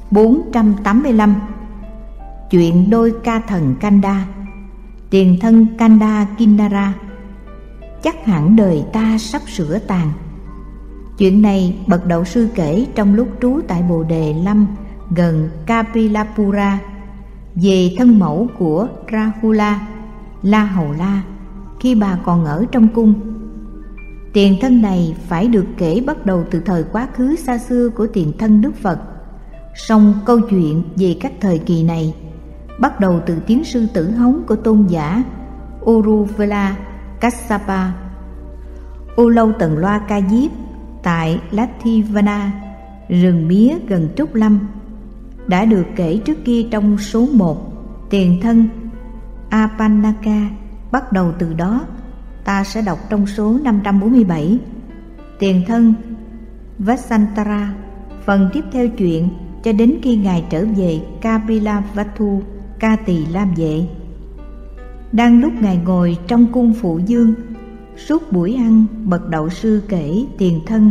485. Chuyện đôi ca thần Kanda. Tiền thân Kanda Kinnara. Chắc hẳn đời ta sắp sửa tàn. Chuyện này bậc đạo sư kể trong lúc trú tại Bồ Đề Lâm gần Kapilapura về thân mẫu của Rahula, La Hầu La, khi bà còn ở trong cung. Tiền thân này phải được kể bắt đầu từ thời quá khứ xa xưa của tiền thân Đức Phật. Song câu chuyện về các thời kỳ này bắt đầu từ tiếng sư tử hống của tôn giả Uruvela Kassapa, Ô Lâu Tần Loa Ca Diếp tại Lathivana, rừng mía gần Trúc Lâm, đã được kể trước kia trong số 1. Tiền thân Apanaka. Bắt đầu từ đó ta sẽ đọc trong số 547. Tiền thân Vasantara. Phần tiếp theo chuyện cho đến khi Ngài trở về Kapilavatthu, Ca Tỳ Lam Vệ. Đang lúc Ngài ngồi trong cung Phụ Dương, suốt buổi ăn, bậc đạo sư kể tiền thân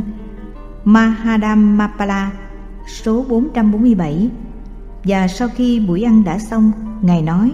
Mahadammapala số 447. Và sau khi buổi ăn đã xong, Ngài nói: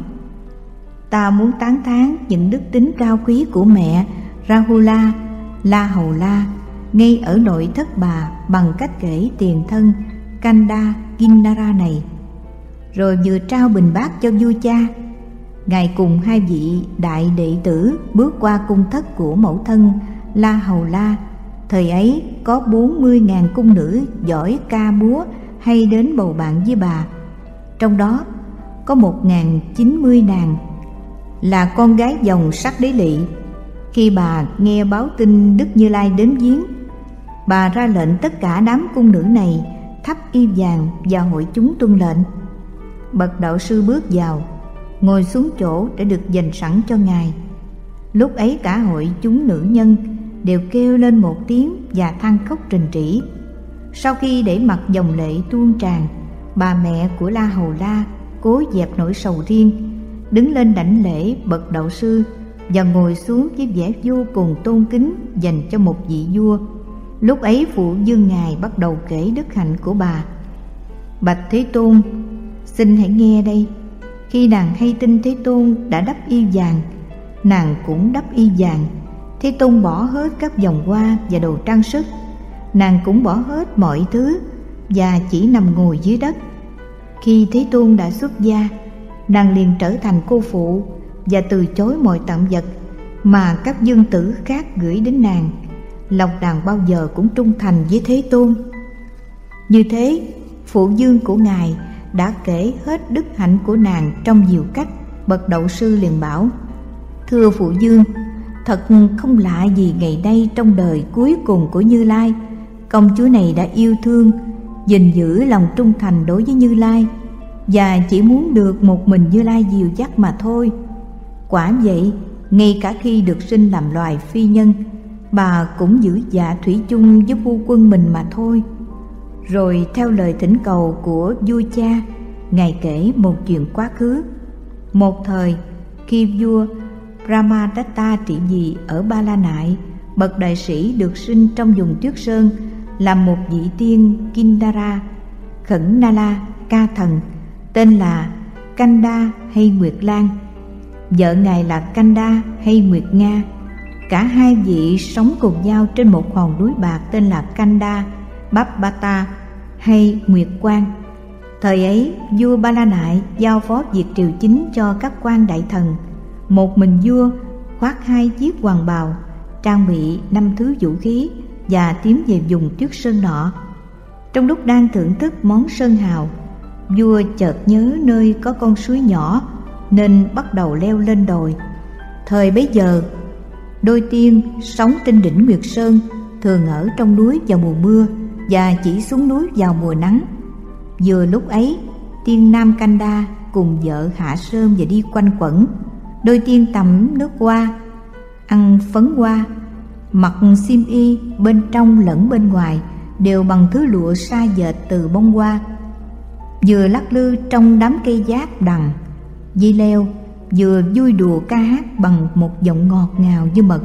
ta muốn tán thán những đức tính cao quý của mẹ Rahula, La Hầu La ngay ở nội thất bà bằng cách kể tiền thân Kanda Kinnara này. Rồi vừa trao bình bát cho vua cha, Ngài cùng 2 vị đại đệ tử bước qua cung thất của mẫu thân La Hầu La. Thời ấy có 40.000 cung nữ giỏi ca múa hay đến bầu bạn với bà. Trong đó có 1.090 nàng là con gái dòng Sắc Đế Lị. Khi bà nghe báo tin Đức Như Lai đến viếng, bà ra lệnh tất cả đám cung nữ này thắp y vàng và hội chúng tuân lệnh. Bậc đạo sư bước vào, ngồi xuống chỗ đã được dành sẵn cho Ngài. Lúc ấy cả hội chúng nữ nhân đều kêu lên một tiếng và than khóc trình trĩ. Sau khi để mặc dòng lệ tuôn tràn, bà mẹ của La Hầu La cố dẹp nỗi sầu riêng, đứng lên đảnh lễ bậc đạo sư và ngồi xuống với vẻ vô cùng tôn kính dành cho một vị vua. Lúc ấy Phụ Dương Ngài bắt đầu kể đức hạnh của bà. Bạch Thế Tôn, xin hãy nghe đây. Khi nàng hay tin Thế Tôn đã đắp y vàng, nàng cũng đắp y vàng. Thế Tôn bỏ hết các vòng hoa và đồ trang sức, nàng cũng bỏ hết mọi thứ và chỉ nằm ngồi dưới đất. Khi Thế Tôn đã xuất gia, nàng liền trở thành cô phụ và từ chối mọi tạm vật mà các dương tử khác gửi đến nàng. Lòng nàng bao giờ cũng trung thành với Thế Tôn. Như thế, phụ dương của Ngài đã kể hết đức hạnh của nàng trong nhiều cách. Bậc đạo sư liền bảo: thưa phụ dương, thật không lạ gì ngày nay trong đời cuối cùng của Như Lai, công chúa này đã yêu thương, gìn giữ lòng trung thành đối với Như Lai và chỉ muốn được một mình Như Lai dìu dắt mà thôi. Quả vậy, ngay cả khi được sinh làm loài phi nhân, bà cũng giữ dạ thủy chung với phu quân mình mà thôi. Rồi theo lời thỉnh cầu của vua cha, Ngài kể một chuyện quá khứ. Một thời, khi vua Brahmadatta trị vì ở Ba La Nại, bậc đại sĩ được sinh trong vùng Tuyết Sơn làm một vị tiên Kinnara, Khẩn Nala ca thần, tên là Kanda hay Nguyệt Lan. Vợ Ngài là Kanda hay Nguyệt Nga. Cả 2 vị sống cùng nhau trên một hòn núi bạc tên là Kanda Babbata hay Nguyệt Quang. Thời ấy, vua Ba La Nại giao phó việc triều chính cho các quan đại thần. Một mình vua khoác 2 chiếc hoàng bào, trang bị 5 thứ vũ khí và tiến về vùng Tuyết Sơn nọ. Trong lúc đang thưởng thức món sơn hào, vua chợt nhớ nơi có con suối nhỏ nên bắt đầu leo lên đồi. Thời bấy giờ, đôi tiên sống trên đỉnh Nguyệt Sơn thường ở trong núi vào mùa mưa và chỉ xuống núi vào mùa nắng. Vừa lúc ấy, tiên Nam Kanda cùng vợ hạ sơn và đi quanh quẩn. Đôi tiên tắm nước hoa, ăn phấn hoa, mặc xiêm y bên trong lẫn bên ngoài đều bằng thứ lụa sa dệt từ bông hoa. Vừa lắc lư trong đám cây giác đằng, dây leo, vừa vui đùa ca hát bằng một giọng ngọt ngào như mật.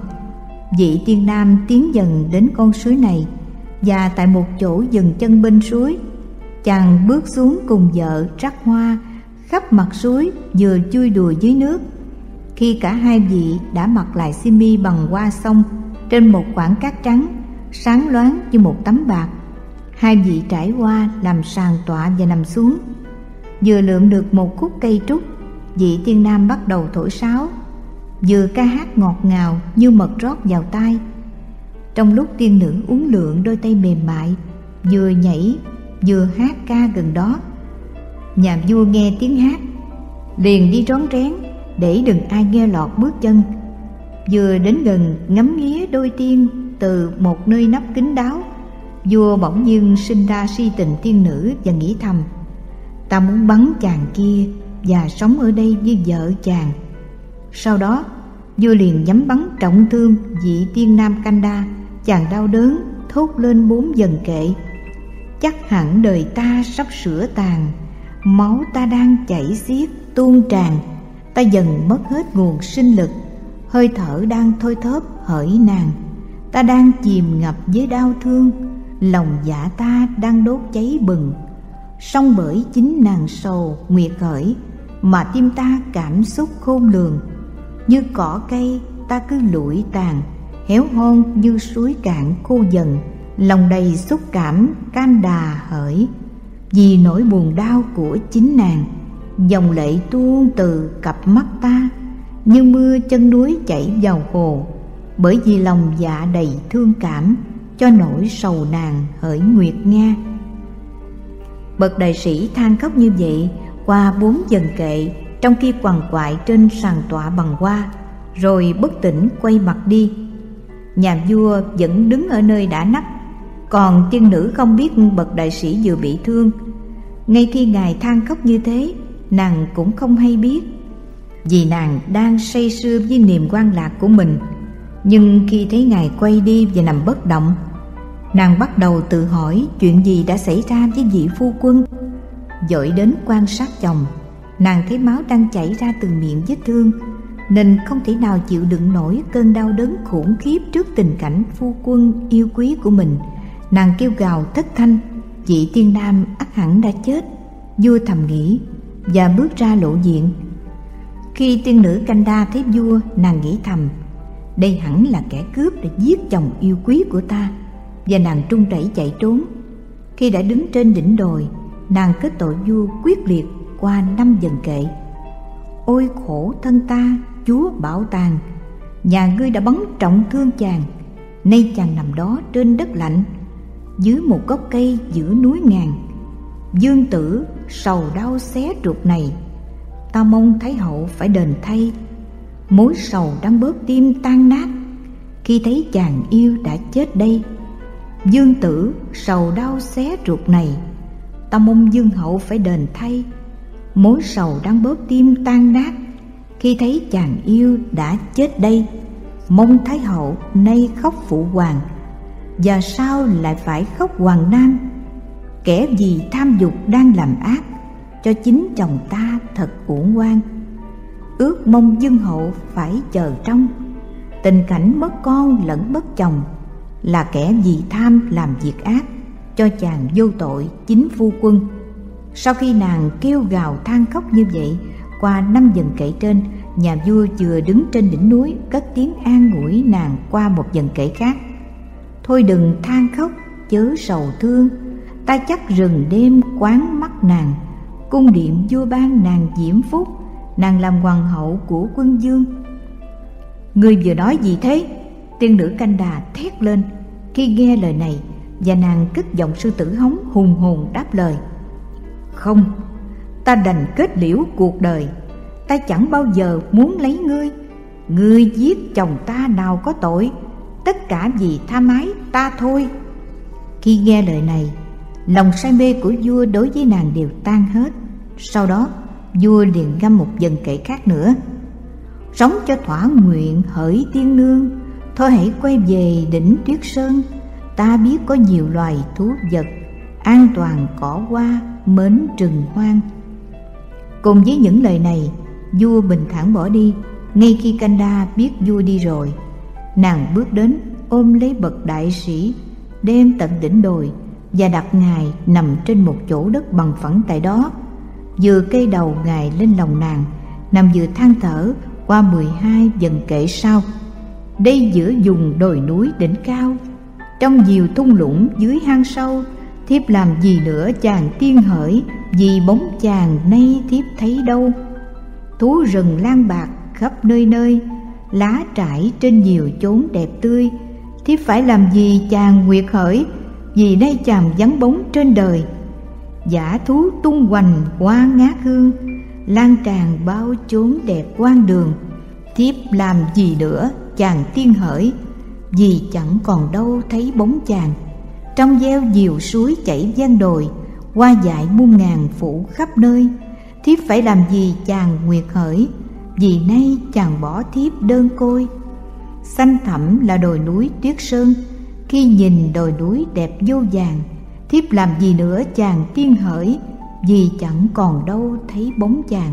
Vị tiên nam tiến dần đến con suối này, và tại một chỗ dừng chân bên suối, Chàng bước xuống cùng vợ rắc hoa khắp mặt suối, vừa chui đùa dưới nước. Khi cả hai vị đã mặc lại xiêm y bằng hoa xong, trên một khoảng cát trắng sáng loáng như một tấm bạc, hai vị trải qua làm sàn tọa và nằm xuống. Vừa lượm được một khúc cây trúc, vị tiên nam bắt đầu thổi sáo, vừa ca hát ngọt ngào như mật rót vào tai. Trong lúc tiên nữ uốn lượn đôi tay mềm mại, vừa nhảy vừa hát ca gần đó, nhà vua nghe tiếng hát liền đi rón rén để đừng ai nghe lọt bước chân. Vừa đến gần ngắm nghía đôi tiên từ một nơi nấp kín đáo, vua bỗng nhiên sinh ra si tình tiên nữ và nghĩ thầm: ta muốn bắn chàng kia và sống ở đây với vợ chàng. Sau đó vua liền nhắm bắn trọng thương vị tiên nam Kanda. Chàng đau đớn thốt lên 4 vần kệ: chắc hẳn đời ta sắp sửa tàn, máu ta đang chảy xiết tuôn tràn, ta dần mất hết nguồn sinh lực, hơi thở đang thôi thóp hỡi nàng, ta đang chìm ngập với đau thương, lòng dạ ta đang đốt cháy bừng. Song bởi chính nàng sầu nguyệt khởi mà tim ta cảm xúc khôn lường, như cỏ cây ta cứ lụi tàn, héo hon như suối cạn khô dần, lòng đầy xúc cảm can đà hỡi. Vì nỗi buồn đau của chính nàng, dòng lệ tuôn từ cặp mắt ta như mưa chân núi chảy vào hồ, bởi vì lòng dạ đầy thương cảm cho nỗi sầu nàng hỡi Nguyệt Nga. Bậc đại sĩ than khóc như vậy qua 4 vần kệ, trong khi quằn quại trên sàn tọa bằng hoa, rồi bất tỉnh quay mặt đi. Nhà vua vẫn đứng ở nơi đã nấp, còn tiên nữ không biết bậc đại sĩ vừa bị thương. Ngay khi ngài than khóc như thế, nàng cũng không hay biết, vì nàng đang say sưa với niềm hoan lạc của mình. Nhưng khi thấy ngài quay đi và nằm bất động, nàng bắt đầu tự hỏi chuyện gì đã xảy ra với vị phu quân. Vội đến quan sát chồng, nàng thấy máu đang chảy ra từ miệng vết thương, nên không thể nào chịu đựng nổi cơn đau đớn khủng khiếp trước tình cảnh phu quân yêu quý của mình. Nàng kêu gào thất thanh: vị tiên nam ắt hẳn đã chết. Vua thầm nghĩ và bước ra lộ diện. Khi tiên nữ Kanda thấy vua, nàng nghĩ thầm: đây hẳn là kẻ cướp đã giết chồng yêu quý của ta. Và nàng trung rẩy chạy trốn. Khi đã đứng trên đỉnh đồi, nàng kết tội vua quyết liệt qua 5 vần kệ: ôi khổ thân ta, chúa bảo tàng, nhà ngươi đã bắn trọng thương chàng, nay chàng nằm đó trên đất lạnh, dưới một gốc cây giữa núi ngàn. Dương tử sầu đau xé ruột này, ta mong Thái hậu phải đền thay. Mối sầu đang bóp tim tan nát, khi thấy chàng yêu đã chết đây. Dương tử sầu đau xé ruột này, ta mong Dương hậu phải đền thay. Mối sầu đang bóp tim tan nát, khi thấy chàng yêu đã chết đây. Mong Thái hậu nay khóc phụ hoàng, và sao lại phải khóc hoàng nam? Kẻ vì tham dục đang làm ác, cho chính chồng ta thật uổng oan. Ước mong Dương hậu phải chờ trông, tình cảnh mất con lẫn mất chồng, là kẻ vì tham làm việc ác, cho chàng vô tội chính phu quân. Sau khi nàng kêu gào than khóc như vậy qua 5 vần kệ trên, nhà vua vừa đứng trên đỉnh núi cất tiếng an ủi nàng qua một vần kệ khác: thôi đừng than khóc chớ sầu thương, ta chắc rừng đêm quán mắt nàng, cung điện vua ban nàng diễm phúc, nàng làm hoàng hậu của quân vương. Ngươi vừa nói gì thế? Tiên nữ Kanda thét lên khi nghe lời này, và nàng cất giọng sư tử hống hùng hồn đáp lời: không, ta đành kết liễu cuộc đời, ta chẳng bao giờ muốn lấy ngươi. Ngươi giết chồng ta nào có tội, tất cả vì tham ái ta thôi. Khi nghe lời này, lòng say mê của vua đối với nàng đều tan hết. Sau đó vua liền ngâm một vần kệ khác nữa: sống cho thỏa nguyện hỡi tiên nương, thôi hãy quay về đỉnh Tuyết Sơn. Ta biết có nhiều loài thú vật, an toàn cỏ hoa mến rừng hoang. Cùng với những lời này, vua bình thản bỏ đi. Ngay khi Kanda biết vua đi rồi, nàng bước đến ôm lấy bậc đại sĩ, đem tận đỉnh đồi và đặt Ngài nằm trên một chỗ đất bằng phẳng tại đó. Vừa kê đầu Ngài lên lòng nàng, nằm vừa than thở qua 12 dần kệ sau: đây giữa vùng đồi núi đỉnh cao, trong nhiều thung lũng dưới hang sâu, thiếp làm gì nữa chàng tiên hỡi, vì bóng chàng nay thiếp thấy đâu. Thú rừng lang bạc khắp nơi nơi, lá trải trên nhiều chốn đẹp tươi, thiếp phải làm gì chàng nguyệt hỡi, vì nay chàng vắng bóng trên đời. Dã thú tung hoành hoa ngát hương, lan tràn bao chốn đẹp quan đường, thiếp làm gì nữa chàng tiên hỡi, vì chẳng còn đâu thấy bóng chàng. Trong gieo diều suối chảy ven đồi, hoa dại muôn ngàn phủ khắp nơi, thiếp phải làm gì chàng nguyệt hỡi, vì nay chàng bỏ thiếp đơn côi. Xanh thẳm là đồi núi Tuyết Sơn, khi nhìn đồi núi đẹp vô vàng, thiếp làm gì nữa chàng tiên hỡi, vì chẳng còn đâu thấy bóng chàng.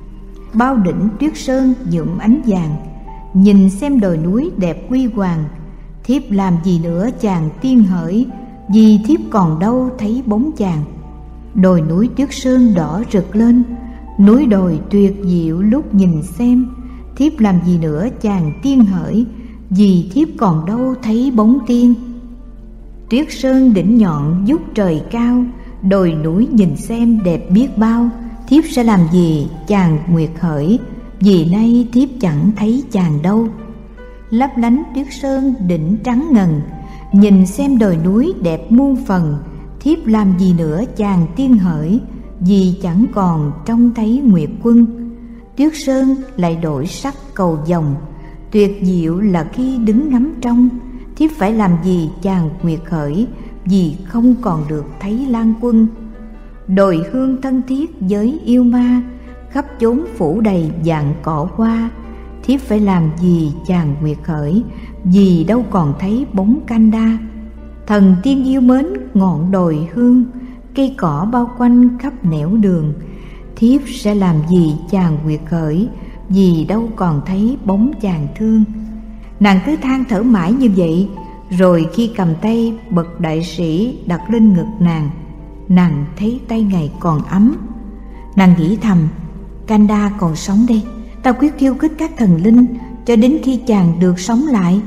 Bao đỉnh Tuyết Sơn nhuộm ánh vàng, nhìn xem đồi núi đẹp huy hoàng, thiếp làm gì nữa chàng tiên hỡi, vì thiếp còn đâu thấy bóng chàng. Đồi núi Tuyết Sơn đỏ rực lên, núi đồi tuyệt diệu lúc nhìn xem, thiếp làm gì nữa chàng tiên hỡi, vì thiếp còn đâu thấy bóng tiên. Tuyết Sơn đỉnh nhọn vút trời cao, đồi núi nhìn xem đẹp biết bao, thiếp sẽ làm gì chàng nguyệt hỡi, vì nay thiếp chẳng thấy chàng đâu. Lấp lánh Tuyết Sơn đỉnh trắng ngần, nhìn xem đồi núi đẹp muôn phần, thiếp làm gì nữa chàng tiên hỡi, vì chẳng còn trông thấy nguyệt quân. Tuyết Sơn lại đổi sắc cầu vồng, tuyệt diệu là khi đứng ngắm trong, thiếp phải làm gì chàng nguyệt hỡi, vì không còn được thấy lang quân. Đồi hương thân thiết với yêu ma, khắp chốn phủ đầy vàng cỏ hoa, thiếp phải làm gì chàng nguyệt hỡi, vì đâu còn thấy bóng Kanda. Thần tiên yêu mến ngọn đồi hương, cây cỏ bao quanh khắp nẻo đường, thiếp sẽ làm gì chàng nguyệt hỡi, vì đâu còn thấy bóng chàng thương. Nàng cứ than thở mãi như vậy, rồi khi cầm tay bậc đại sĩ đặt lên ngực nàng thấy tay Ngài còn ấm. Nàng nghĩ thầm: Kanda còn sống đây, ta quyết khiêu khích các thần linh cho đến khi chàng được sống lại.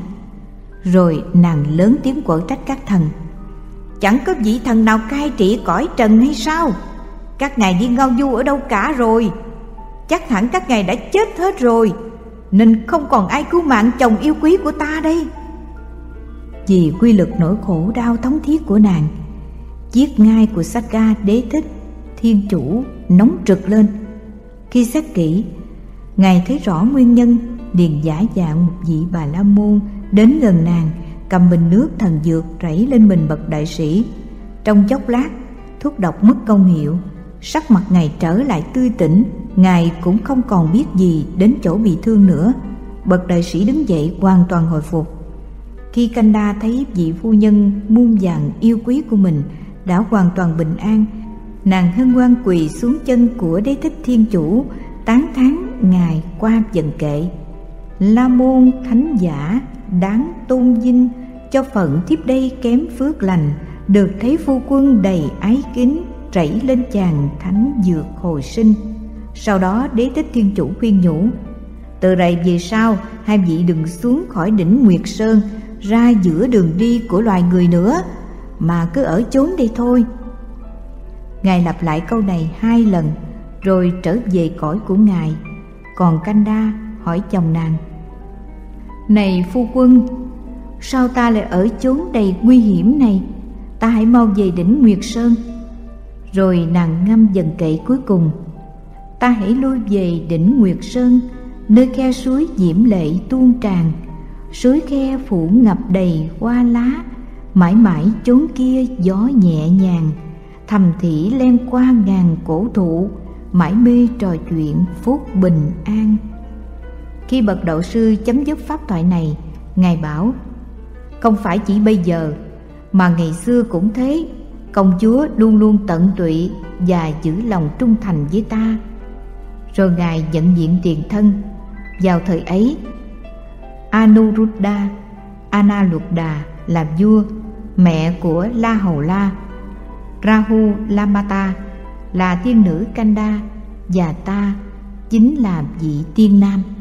Rồi nàng lớn tiếng quở trách các thần: chẳng có vị thần nào cai trị cõi trần hay sao? Các ngài đi ngao du ở đâu cả rồi? Chắc hẳn các ngài đã chết hết rồi, nên không còn ai cứu mạng chồng yêu quý của ta đây. Vì quy lực nỗi khổ đau thống thiết của nàng, chiếc ngai của Sakka Đế Thích Thiên Chủ nóng rực lên. Khi xét kỹ, Ngài thấy rõ nguyên nhân, liền giả dạng một vị Bà La Môn đến gần nàng, cầm bình nước thần dược rảy lên mình bậc đại sĩ. Trong chốc lát, thuốc độc mất công hiệu, sắc mặt Ngài trở lại tươi tỉnh. Ngài cũng không còn biết gì đến chỗ bị thương nữa. Bậc đại sĩ đứng dậy hoàn toàn hồi phục. Khi Kanda thấy vị phu nhân muôn vàn yêu quý của mình đã hoàn toàn bình an, nàng hân hoan quỳ xuống chân của Đế Thích Thiên Chủ, tán thán Ngài qua vần kệ: La môn thánh giả đáng tôn vinh, cho phận thiếp đây kém phước lành, được thấy phu quân đầy ái kính, rảy lên chàng thánh dược hồi sinh. Sau đó Đế Thích Thiên Chủ khuyên nhủ: từ đây về sau, hai vị đừng xuống khỏi đỉnh Nguyệt Sơn ra giữa đường đi của loài người nữa, mà cứ ở chốn đây thôi. Ngài lặp lại câu này 2 lần rồi trở về cõi của Ngài. Còn Kanda hỏi chồng nàng: này phu quân, sao ta lại ở chốn đầy nguy hiểm này? Ta hãy mau về đỉnh Nguyệt Sơn. Rồi nàng ngâm dần kệ cuối cùng: ta hãy lui về đỉnh Nguyệt Sơn, nơi khe suối diễm lệ tuôn tràn, suối khe phủ ngập đầy hoa lá, mãi mãi chốn kia gió nhẹ nhàng, thầm thỉ len qua ngàn cổ thụ, mãi mê trò chuyện phúc bình an. Khi bậc đạo sư chấm dứt pháp thoại này, Ngài bảo: không phải chỉ bây giờ, mà ngày xưa cũng thế, công chúa luôn luôn tận tụy và giữ lòng trung thành với ta. Rồi Ngài nhận diện tiền thân. Vào thời ấy, Anuruddha Analuddha làm vua, mẹ của La Hầu La Rahulamata là tiên nữ Kanda và ta chính là vị tiên nam.